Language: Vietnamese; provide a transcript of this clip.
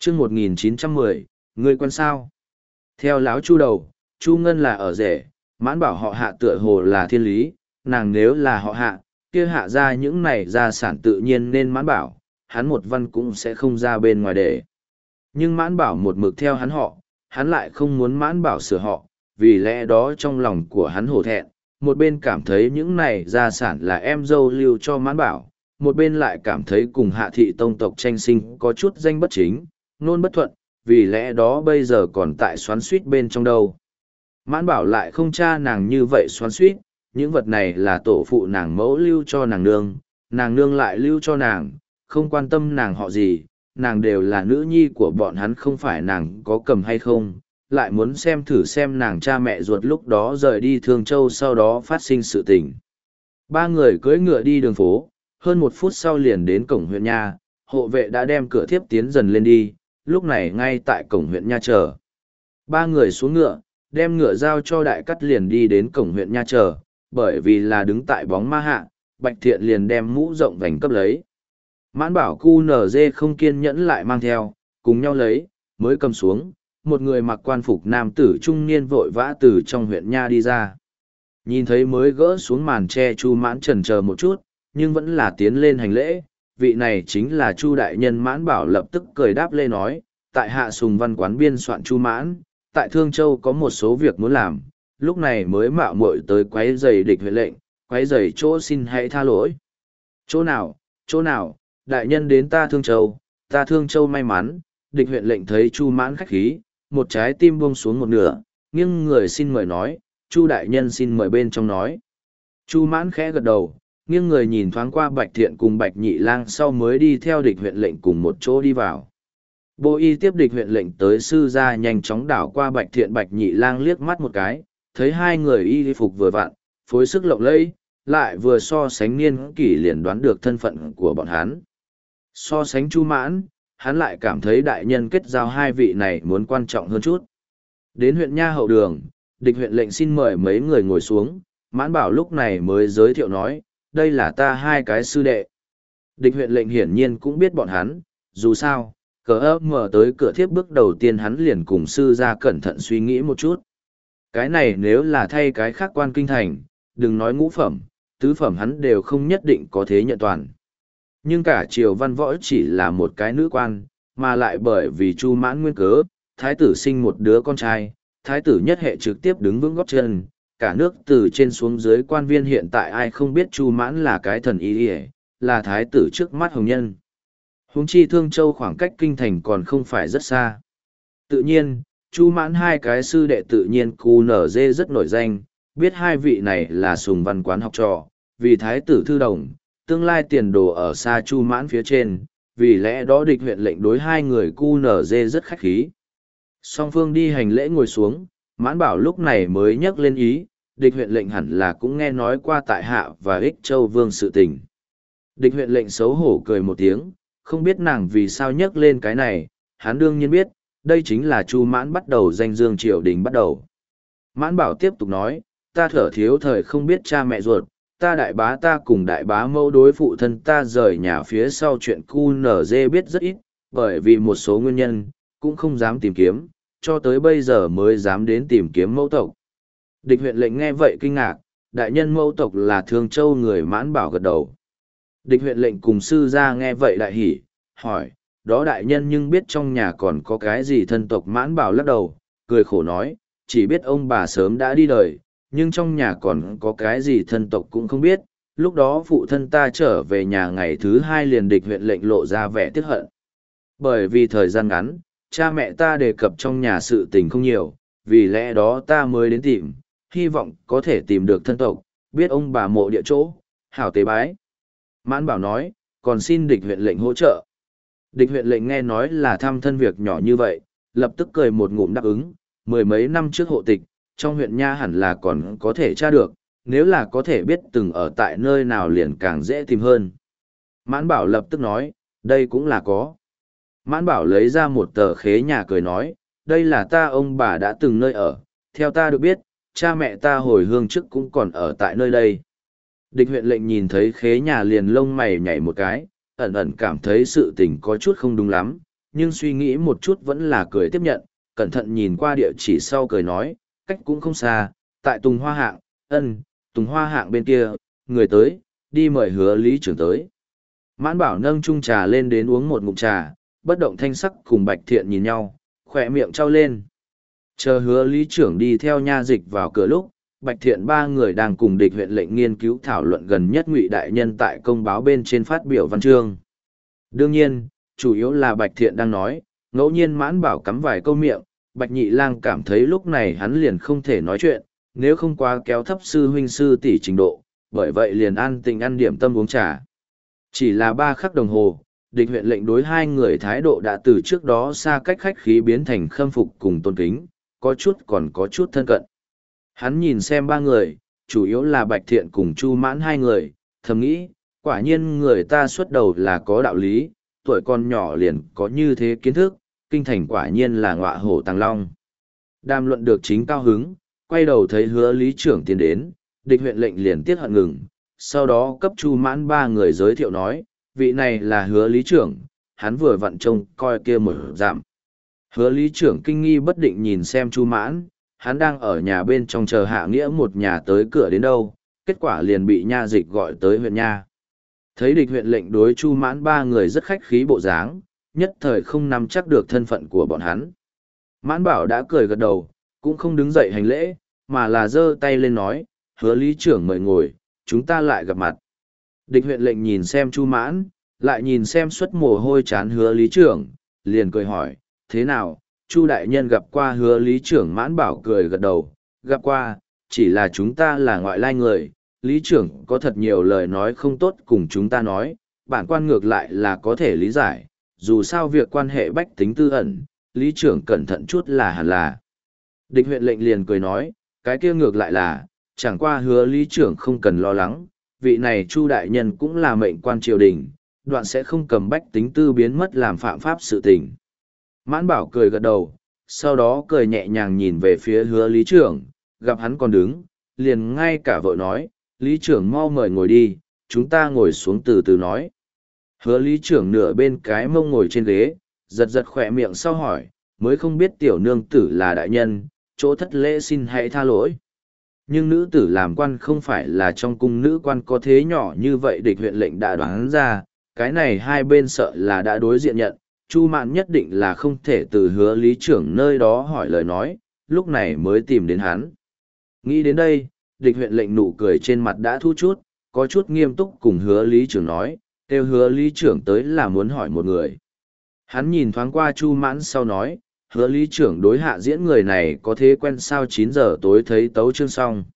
chương 1910, ngươi quen sao? Theo láo Chu đầu, Chu Ngân là ở rể, Mãn Bảo họ Hạ tựa hồ là thiên lý, nàng nếu là họ Hạ, kia hạ ra những này gia sản tự nhiên nên Mãn Bảo, hắn một văn cũng sẽ không ra bên ngoài để. Nhưng Mãn Bảo một mực theo hắn họ, hắn lại không muốn Mãn Bảo sửa họ, vì lẽ đó trong lòng của hắn hổ thẹn, một bên cảm thấy những này gia sản là em dâu lưu cho Mãn Bảo, một bên lại cảm thấy cùng Hạ thị tông tộc tranh sinh có chút danh bất chính, nôn bất thuận, vì lẽ đó bây giờ còn tại xoắn suýt bên trong đâu. Mãn Bảo lại không cha nàng như vậy xoắn suýt, những vật này là tổ phụ nàng mẫu lưu cho nàng nương lại lưu cho nàng, không quan tâm nàng họ gì, nàng đều là nữ nhi của bọn hắn, không phải nàng có cầm hay không, lại muốn xem thử xem nàng cha mẹ ruột lúc đó rời đi Thương Châu sau đó phát sinh sự tình. Ba người cưỡi ngựa đi đường phố, hơn một phút sau liền đến cổng huyện Nha, hộ vệ đã đem cửa thiếp tiến dần lên đi, lúc này ngay tại cổng huyện Nha chờ. Ba người xuống ngựa, đem ngựa giao cho Đại Cắt liền đi đến cổng huyện Nha chờ, bởi vì là đứng tại bóng ma hạ, Bạch Thiện liền đem mũ rộng vành cấp lấy. Mãn Bảo cu nở dê không kiên nhẫn lại mang theo, cùng nhau lấy, mới cầm xuống, một người mặc quan phục nam tử trung niên vội vã từ trong huyện Nha đi ra. Nhìn thấy mới gỡ xuống màn che Chu Mãn chần chờ một chút, nhưng vẫn là tiến lên hành lễ, vị này chính là Chu đại nhân. Mãn Bảo lập tức cười đáp lê nói, tại hạ Sùng Văn quán biên soạn Chu Mãn, tại Thương Châu có một số việc muốn làm, lúc này mới mạo muội tới quấy rầy địch huyện lệnh, quấy rầy chỗ xin hãy tha lỗi. Chỗ nào, đại nhân đến ta Thương Châu may mắn. Địch huyện lệnh thấy Chu Mãn khách khí, một trái tim buông xuống một nửa, nghiêng người xin mời nói, Chu đại nhân xin mời bên trong nói. Chu Mãn khẽ gật đầu, nghiêng người nhìn thoáng qua Bạch Thiện cùng Bạch Nhị Lang sau mới đi theo địch huyện lệnh cùng một chỗ đi vào. Bộ y tiếp địch huyện lệnh tới sư gia nhanh chóng đảo qua Bạch Thiện Bạch Nhị Lang liếc mắt một cái, thấy hai người y phục vừa vặn, phối sức lộng lẫy, lại vừa so sánh niên kỷ liền đoán được thân phận của bọn hắn. So sánh Chu Mãn, hắn lại cảm thấy đại nhân kết giao hai vị này muốn quan trọng hơn chút. Đến huyện Nha hậu đường, địch huyện lệnh xin mời mấy người ngồi xuống, Mãn Bảo lúc này mới giới thiệu nói, đây là ta hai cái sư đệ. Địch huyện lệnh hiển nhiên cũng biết bọn hắn, dù sao, cờ ấp mở tới cửa thiếp bước đầu tiên hắn liền cùng sư ra cẩn thận suy nghĩ một chút. Cái này nếu là thay cái khác quan kinh thành, đừng nói ngũ phẩm, tứ phẩm hắn đều không nhất định có thế nhận toàn. Nhưng cả triều văn võ chỉ là một cái nữ quan, mà lại bởi vì Chu Mãn nguyên cớ, thái tử sinh một đứa con trai, thái tử nhất hệ trực tiếp đứng vững gót chân, cả nước từ trên xuống dưới quan viên hiện tại ai không biết Chu Mãn là cái thần y, là thái tử trước mắt hồng nhân. Huống chi Thương Châu khoảng cách kinh thành còn không phải rất xa. Tự nhiên, Chu Mãn hai cái sư đệ tự nhiên cu nở dê rất nổi danh, biết hai vị này là Sùng Văn quán học trò, vì thái tử thư đồng, tương lai tiền đồ ở xa Chu Mãn phía trên, vì lẽ đó địch huyện lệnh đối hai người cu nở dê rất khách khí. Song phương đi hành lễ ngồi xuống, Mãn Bảo lúc này mới nhắc lên ý, địch huyện lệnh hẳn là cũng nghe nói qua tại Hạ và Ích Châu Vương sự tình. Địch huyện lệnh xấu hổ cười một tiếng, không biết nàng vì sao nhắc lên cái này, hắn đương nhiên biết, đây chính là Chu Mãn bắt đầu danh dương triều đình bắt đầu. Mãn Bảo tiếp tục nói, ta thở thiếu thời không biết cha mẹ ruột, ta cùng đại bá mẫu đối phụ thân ta rời nhà phía sau chuyện cu nở dê biết rất ít, bởi vì một số nguyên nhân, cũng không dám tìm kiếm, cho tới bây giờ mới dám đến tìm kiếm mẫu tộc. Địch huyện lệnh nghe vậy kinh ngạc, đại nhân mẫu tộc là Thương Châu người. Mãn Bảo gật đầu. Địch huyện lệnh cùng sư gia nghe vậy đại hỉ, hỏi, đó đại nhân nhưng biết trong nhà còn có cái gì thân tộc? Mãn Bảo lắc đầu, cười khổ nói, chỉ biết ông bà sớm đã đi đời, nhưng trong nhà còn có cái gì thân tộc cũng không biết. Lúc đó phụ thân ta trở về nhà ngày thứ hai liền. Địch huyện lệnh lộ ra vẻ tiếc hận. Bởi vì thời gian ngắn, cha mẹ ta đề cập trong nhà sự tình không nhiều, vì lẽ đó ta mới đến tìm, hy vọng có thể tìm được thân tộc, biết ông bà mộ địa chỗ, hảo tế bái. Mãn Bảo nói, còn xin địch huyện lệnh hỗ trợ. Địch huyện lệnh nghe nói là thăm thân việc nhỏ như vậy, lập tức cười một ngụm đáp ứng, mười mấy năm trước hộ tịch, trong huyện Nha hẳn là còn có thể tra được, nếu là có thể biết từng ở tại nơi nào liền càng dễ tìm hơn. Mãn Bảo lập tức nói, đây cũng là có. Mãn Bảo lấy ra một tờ khế nhà cười nói, đây là ta ông bà đã từng nơi ở, theo ta được biết, cha mẹ ta hồi hương trước cũng còn ở tại nơi đây. Địch huyện lệnh nhìn thấy khế nhà liền lông mày nhảy một cái, ẩn ẩn cảm thấy sự tình có chút không đúng lắm, nhưng suy nghĩ một chút vẫn là cười tiếp nhận, cẩn thận nhìn qua địa chỉ sau cười nói, cách cũng không xa, tại Tùng Hoa Hạng, Tùng Hoa Hạng bên kia, người tới, đi mời Hứa lý trưởng tới. Mãn Bảo nâng chung trà lên đến uống một ngụm trà, bất động thanh sắc cùng Bạch Thiện nhìn nhau, khỏe miệng trao lên. Chờ Hứa lý trưởng đi theo nha dịch vào cửa lúc, Bạch Thiện ba người đang cùng địch huyện lệnh nghiên cứu thảo luận gần nhất Ngụy đại nhân tại công báo bên trên phát biểu văn chương. Đương nhiên, chủ yếu là Bạch Thiện đang nói, ngẫu nhiên Mãn Bảo cắm vài câu miệng, Bạch Nhị Lang cảm thấy lúc này hắn liền không thể nói chuyện, nếu không quá kéo thấp sư huynh sư tỷ trình độ, bởi vậy liền an tình ăn điểm tâm uống trà. Chỉ là 3 khắc đồng hồ, địch huyện lệnh đối hai người thái độ đã từ trước đó xa cách khách khí biến thành khâm phục cùng tôn kính, có chút còn có chút thân cận. Hắn nhìn xem 3 người, chủ yếu là Bạch Thiện cùng Chu Mãn 2 người, thầm nghĩ, quả nhiên người ta xuất đầu là có đạo lý, tuổi còn nhỏ liền có như thế kiến thức, kinh thành quả nhiên là ngọa hổ tàng long. Đàm luận được chính cao hứng, quay đầu thấy Hứa lý trưởng tiến đến, địch huyện lệnh liền tiết hận ngừng, sau đó cấp Chu Mãn 3 người giới thiệu nói, vị này là Hứa lý trưởng, hắn vừa vặn trông coi kia một giảm. Hứa lý trưởng kinh nghi bất định nhìn xem Chu Mãn, hắn đang ở nhà bên trong chờ Hạ Nghĩa một nhà tới cửa đến đâu, kết quả liền bị nha dịch gọi tới huyện nha. Thấy địch huyện lệnh đối Chu Mãn 3 người rất khách khí bộ dáng, nhất thời không nắm chắc được thân phận của bọn hắn. Mãn Bảo đã cười gật đầu, cũng không đứng dậy hành lễ, mà là giơ tay lên nói, Hứa lý trưởng mời ngồi, chúng ta lại gặp mặt. Địch huyện lệnh nhìn xem Chu Mãn, lại nhìn xem suất mồ hôi chán Hứa lý trưởng, liền cười hỏi, thế nào, Chu đại nhân gặp qua Hứa lý trưởng? Mãn Bảo cười gật đầu, gặp qua, chỉ là chúng ta là ngoại lai người, lý trưởng có thật nhiều lời nói không tốt cùng chúng ta nói, bản quan ngược lại là có thể lý giải, dù sao việc quan hệ bách tính tư ẩn, lý trưởng cẩn thận chút là hẳn là. Địch huyện lệnh liền cười nói, cái kia ngược lại là, chẳng qua Hứa lý trưởng không cần lo lắng, vị này Chu đại nhân cũng là mệnh quan triều đình, đoạn sẽ không cầm bách tính tư biến mất làm phạm pháp sự tình. Mãn Bảo cười gật đầu, sau đó cười nhẹ nhàng nhìn về phía Hứa lý trưởng, gặp hắn còn đứng, liền ngay cả vội nói, lý trưởng mau mời ngồi đi, chúng ta ngồi xuống từ từ nói. Hứa lý trưởng nửa bên cái mông ngồi trên ghế, giật giật khỏe miệng sau hỏi, mới không biết tiểu nương tử là đại nhân, chỗ thất lễ xin hãy tha lỗi. Nhưng nữ tử làm quan không phải là trong cung nữ quan có thế nhỏ như vậy, địch huyện lệnh đã đoán ra, cái này hai bên sợ là đã đối diện nhận, Chu Mạn nhất định là không thể từ Hứa lý trưởng nơi đó hỏi lời nói, lúc này mới tìm đến hắn. Nghĩ đến đây, địch huyện lệnh nụ cười trên mặt đã thu chút, có chút nghiêm túc cùng Hứa lý trưởng nói, kêu Hứa lý trưởng tới là muốn hỏi một người. Hắn nhìn thoáng qua Chu Mãn sau nói, Hứa lý trưởng đối Hạ Diễn người này có thế quen sao? 9 giờ tối thấy tấu chương xong.